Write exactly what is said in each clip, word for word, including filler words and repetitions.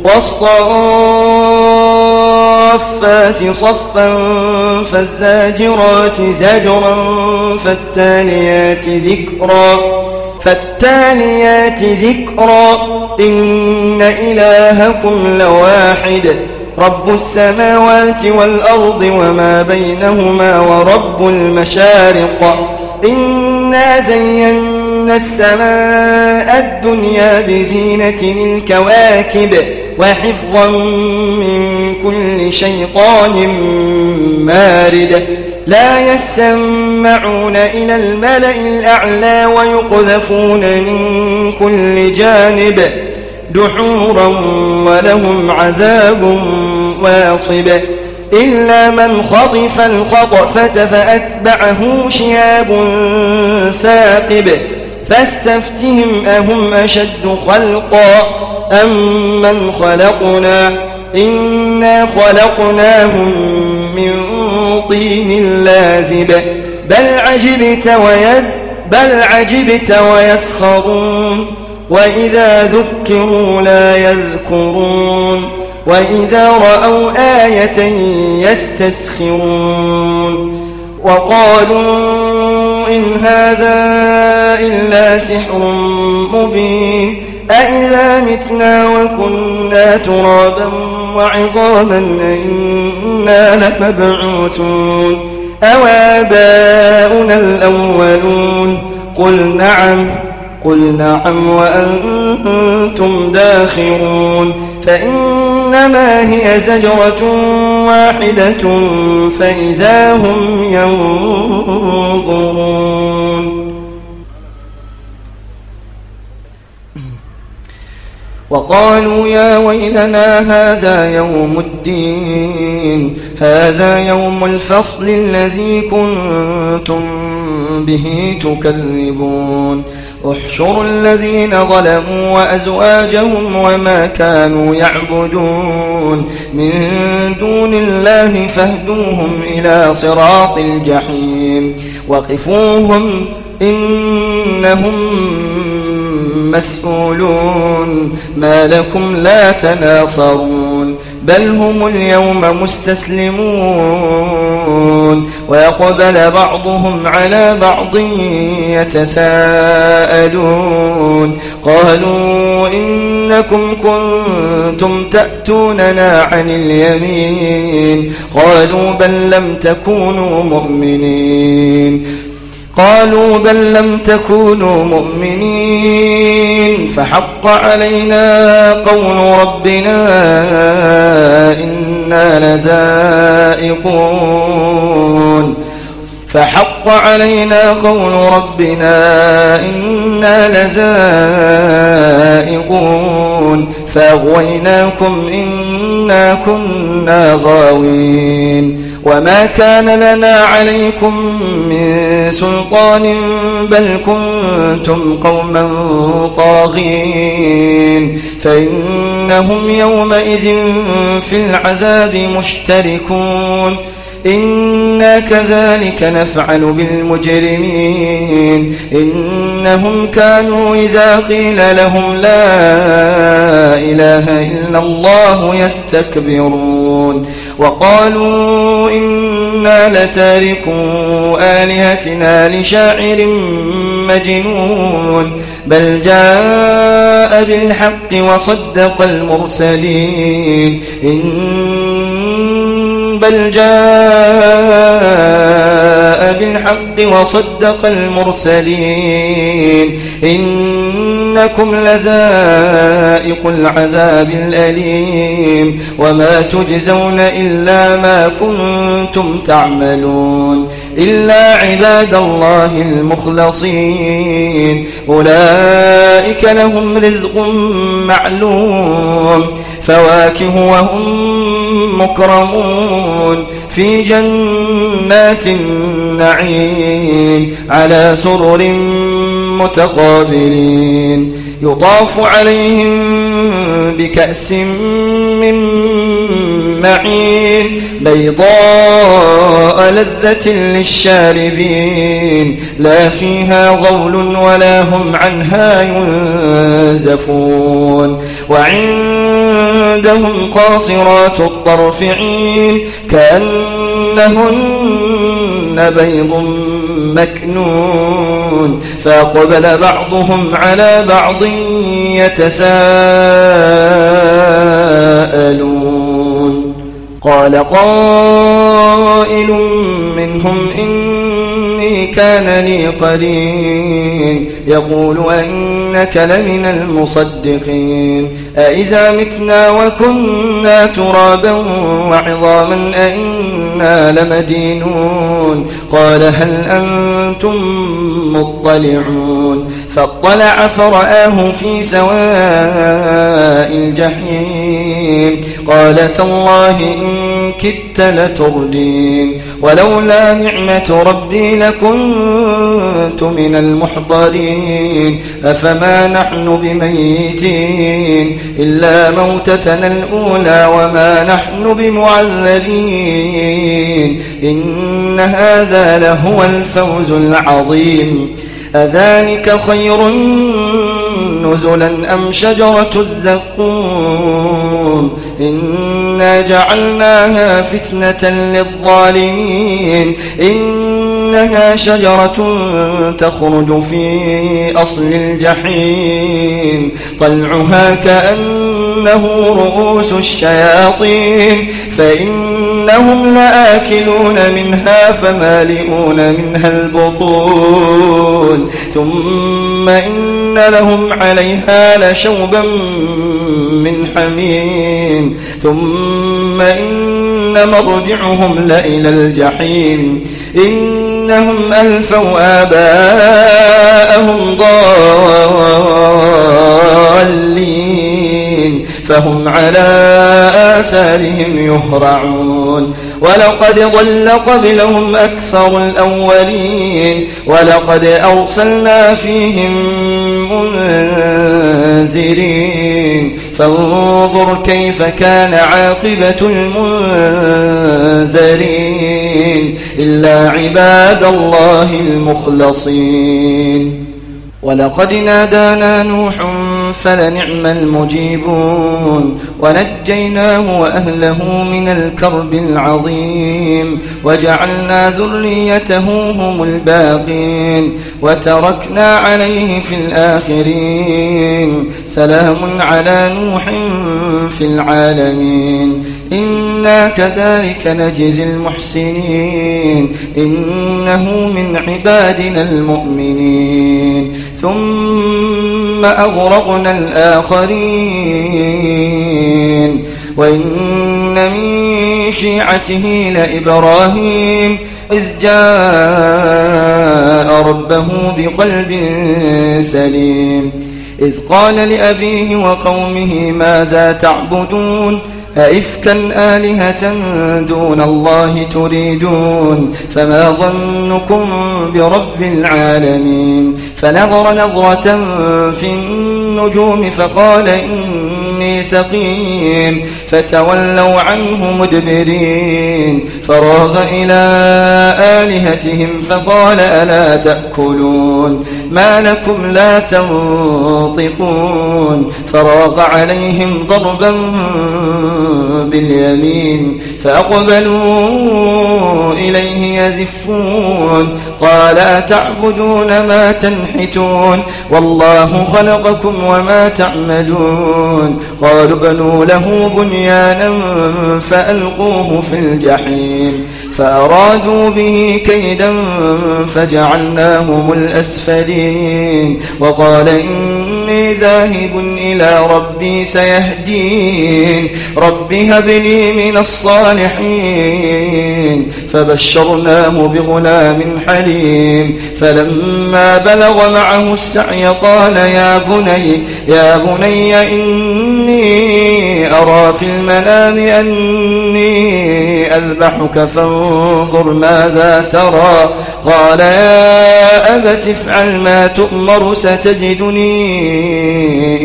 والصافات صفا فالزاجرات زجرا فالتاليات ذكرا فالتاليات ذكرا إن إلهكم لواحد رب السماوات والأرض وما بينهما ورب المشارق إنا زينا السماء الدنيا بزينة الكواكب وحفظا من كل شيطان مارد لا يسمعون إلى الملأ الأعلى ويقذفون من كل جانب دحورا ولهم عذاب واصب إلا من خطف الخطفة فأتبعه شهاب ثاقب فاستفتهم أهم أشد خلقا أم من خلقنا إنا خلقناهم من طين لازب بل عجبت, ويز بل عجبت ويسخرون وإذا ذكروا لا يذكرون وإذا رأوا آية يستسخرون وقالوا إن هذا إلا سحر مبين أإذا متنا وكنا ترابا وعظاما أئنا لمبعوثون أوآباؤنا الأولون قل نعم قل نعم وأنتم داخرون فإنما هي زجرة واحدة فإذا هم ينظرون وقالوا يا ويلنا هذا يوم الدين هذا يوم الفصل الذي كنتم به تكذبون احشروا الذين ظلموا وأزواجهم وما كانوا يعبدون من دون الله فاهدوهم إلى صراط الجحيم وقفوهم إنهم مسؤولون ما لكم لا تناصرون بل هم اليوم مستسلمون ويقبل بعضهم على بعض يتساءلون قالوا إنكم كنتم تأتوننا عن اليمين قالوا بل لم تكونوا مؤمنين قالوا بل لم تكونوا مؤمنين فحق علينا قول ربنا إنا لذائقون فحق علينا قول ربنا إنا لذائقون فأغويناكم إنا كنا غاوين وما كان لنا عليكم من سلطان بل كنتم قوما طاغين فإنهم يومئذ في العذاب مشتركون إنا كذلك نفعل بالمجرمين إنهم كانوا إذا قيل لهم لا إله إلا الله يستكبرون وقالوا إنا لتاركوا آلهتنا لشاعر مجنون بل جاء بالحق وصدق المرسلين بل جاء بالحق وصدق المرسلين إنكم لذائق العذاب الأليم وما تجزون إلا ما كنتم تعملون إلا عباد الله المخلصين أولئك لهم رزق معلوم فواكه وهم مكرمون في جنات النعيم على سرر متقابلين يطاف عليهم بكأس من معين بيضاء لذة للشاربين لا فيها غول ولا هم عنها ينزفون وعند عندهم قاصرات الطرف عين كأنهن بيض مكنون فأقبل بعضهم على بعض يتساءلون قال قائل منهم إني كان لي قرين يقول أئنك لمن المصدقين أئذا متنا وكنا ترابا وعظاما أئنا لمدينون قال هل أنتم مطلعون فاطلع فرآه في سواء الجحيم قال تالله إن كدت لتردين ولولا نعمة ربي لكنت من المحضرين أفما نحن بميتين إلا موتتنا الأولى وما نحن بمعذبين إن هذا لهو الفوز العظيم أذلك خير نزلا أم شجرة الزقوم إنا جعلناها فتنة للظالمين إنها شجرة تخرج في أصل الجحيم طلعها كأنه رؤوس الشياطين فإنهم لآكلون منها فمالئون منها البطون ثم إن لهم عليها لشوبا من حميم ثم إن مرجعهم لإلى الجحيم إنهم ألفوا آباءهم ضالين فهم على آثارهم يهرعون ولقد ضل قبلهم أكثر الأولين ولقد أرسلنا فيهم منذرين فانظر كيف كان عاقبة المنذرين إلا عباد الله المخلصين ولقد نادانا نوح فلنعم المجيبون ونجيناه وأهله من الكرب العظيم وجعلنا ذريته هم الباقين وتركنا عليه في الآخرين سلام على نوح في العالمين إنا كذلك نجزي المحسنين إنه من عبادنا المؤمنين ثم أغرقنا الآخرين وإن من شيعته لإبراهيم إذ جاء ربه بقلب سليم إذ قال لأبيه وقومه ماذا تعبدون أئفكا آلهة دون الله تريدون فما ظنكم برب العالمين فنظر نظرة في النجوم فقال إني سقيم فتولوا عنه مدبرين فراغ إلى آلهتهم فقال ألا تأكلون ما لكم لا تنطقون فراغ عليهم ضربا باليمين فأقبلوا إليه يزفون قال أتعبدون ما تنحتون والله خلقكم وما تعملون قالوا بنوا له بنيانا فألقوه في الجحيم فأرادوا به كيدا فجعلناهم الأسفلين وقال إني ذاهب إلى ربي سيهدين رب هب لي من الصالحين فبشرناه بغلام حليم فلما بلغ معه السعي قال يا بني يا بني إني أرى في المنام أني أذبحك فانظر ماذا ترى قال يا أبت افعل ما تؤمر ستجدني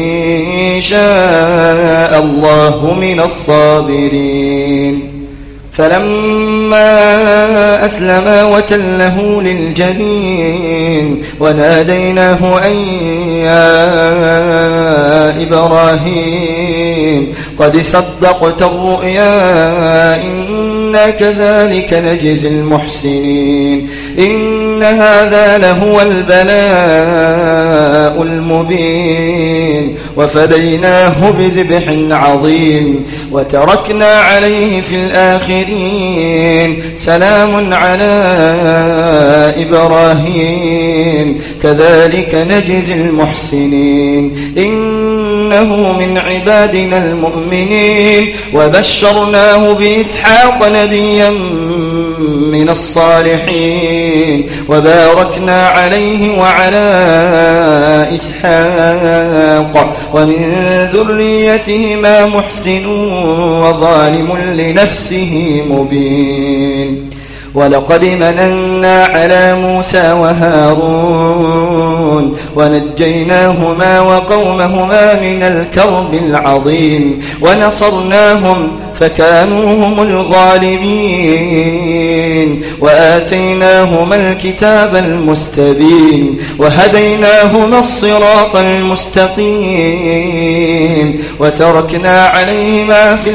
إن شاء الله من الصابرين فلما أسلما وتله للجبين وناديناه أن يا إبراهيم قد صدقت الرؤيا إنا كذلك نجزي المحسنين إن هذا لهو البلاء المبين وفديناه بذبح عظيم وتركنا عليه في الآخرين سلام على إبراهيم كذلك نجزي المحسنين إنه من عبادنا المؤمنين وبشرناه بإسحاق نبيا من الصالحين وباركنا عليه وعلى إسحاق ومن ذريتهما محسن وظالم لنفسه مبين ولقد مننا على موسى وهارون ونجيناهما وقومهما من الكرب العظيم ونصرناهم فكانوا هم الغالبين وآتيناهما الكتاب المستبين وهديناهما الصراط المستقيم وتركنا عليهما في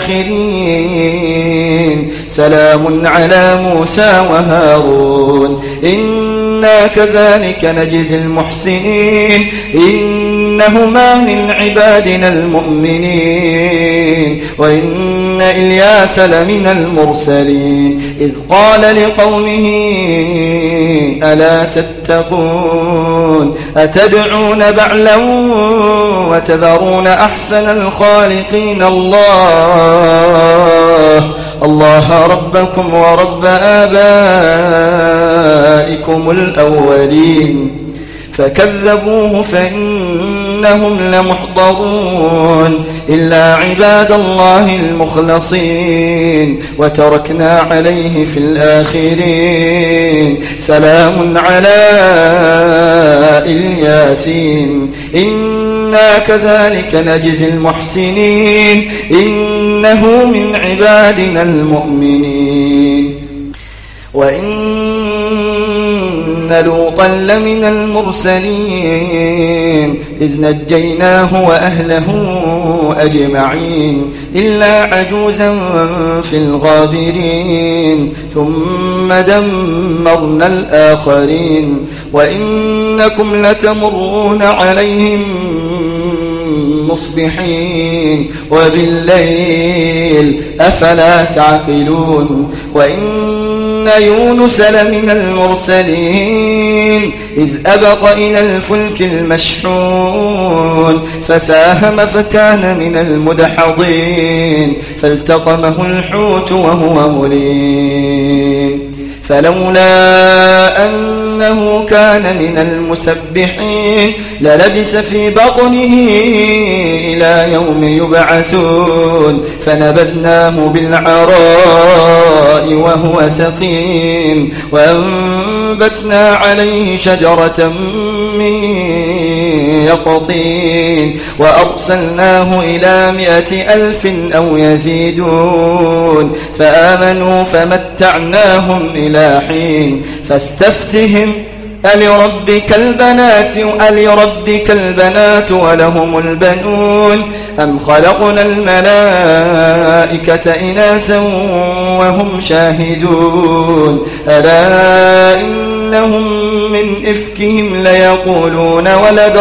الآخرين سلام على موسى وهارون إنا كذلك نجزي المحسنين إنهما من عبادنا المؤمنين وإن إلياس لمن المرسلين إذ قال لقومه ألا تتقون أتدعون بعلا وتذرون أحسن الخالقين الله الله ربكم ورب آبائكم الأولين فكذبوه فإنهم لمحضرون إلا عباد الله المخلصين وتركنا عليه في الآخرين سلام على الياسين إنا كذلك نجزي المحسنين إنه من عبادنا المؤمنين وإن لوطا لمن المرسلين إذ نجيناه وأهله أجمعين إلا عجوزا في الغابرين ثم دمرنا الآخرين وإنكم لتمرون عليهم مصبحين وبالليل أفلا تعقلون وإن يونس لمن المرسلين إذ أبق إلى الفلك المشحون فساهم فكان من المدحضين فالتقمه الحوت وهو مليم فلولا أنه كان من المسبحين للبث في بطنه إلى يوم يبعثون فنبذناه بالعراء وهو سقيم وأنبتنا عليه شجرة من يقطين وأرسلناه إلى مائة ألف أو يزيدون فآمنوا فمتعناهم إلى حين فاستفتهم ألربك البنات ألربك البنات ولهم البنون أم خلقنا الملائكة إناثا وهم شاهدون ألا إنهم من إفكهم ليقولون ولد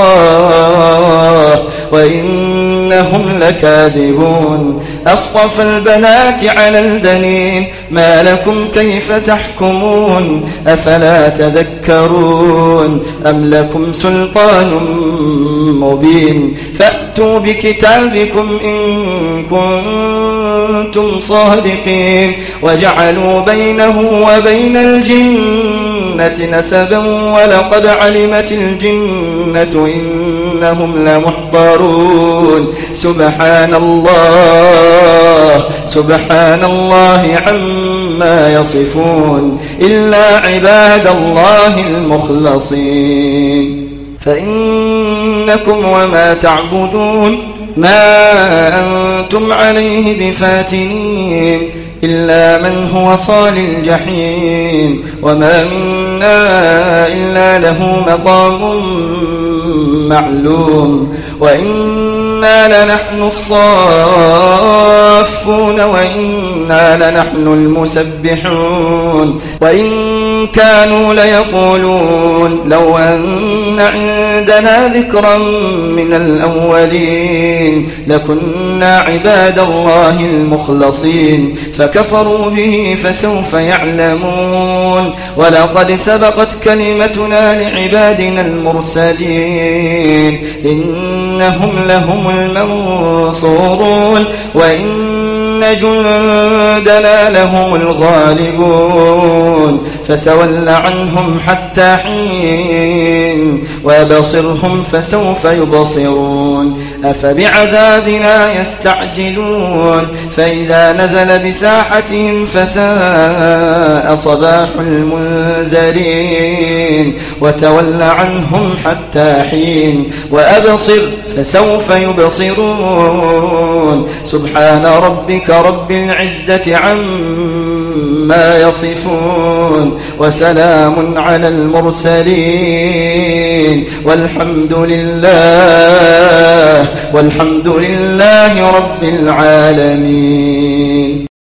الله وإنهم لكاذبون أصطفى البنات على البنين ما لكم كيف تحكمون أفلا تذكرون أم لكم سلطان مبين فأتوا بكتابكم إن كنتم صادقين وجعلوا بينه وبين الجنة نسبا ولقد علمت الجنة إنهم لمحضرون سبحان الله سبحان الله عما يصفون إلا عباد الله المخلصين فإنكم وما تعبدون ما أنتم عليه بفاتنين إلا من هو صال الجحيم وما منا إلا له مقام معلوم وإنا لنحن الصافون وإنا لنحن المسبحون وإن كانوا ليقولون لو أن عندنا ذكرا من الأولين لكنا عباد الله المخلصين فكفروا به فسوف يعلمون ولقد سبقت كلمتنا لعبادنا المرسلين إنهم لهم المنصورون وإن جندنا لهم الغالبون فتول عنهم حتى حين وبصرهم فسوف يبصرون أفبعذابنا يستعجلون فإذا نزل بساحتهم فساء صباح المنذرين وتول عنهم حتى حين وأبصر فسوف يبصرون سبحان ربك رب العزة عما يصفون وسلام على المرسلين والحمد لله والحمد لله رب العالمين.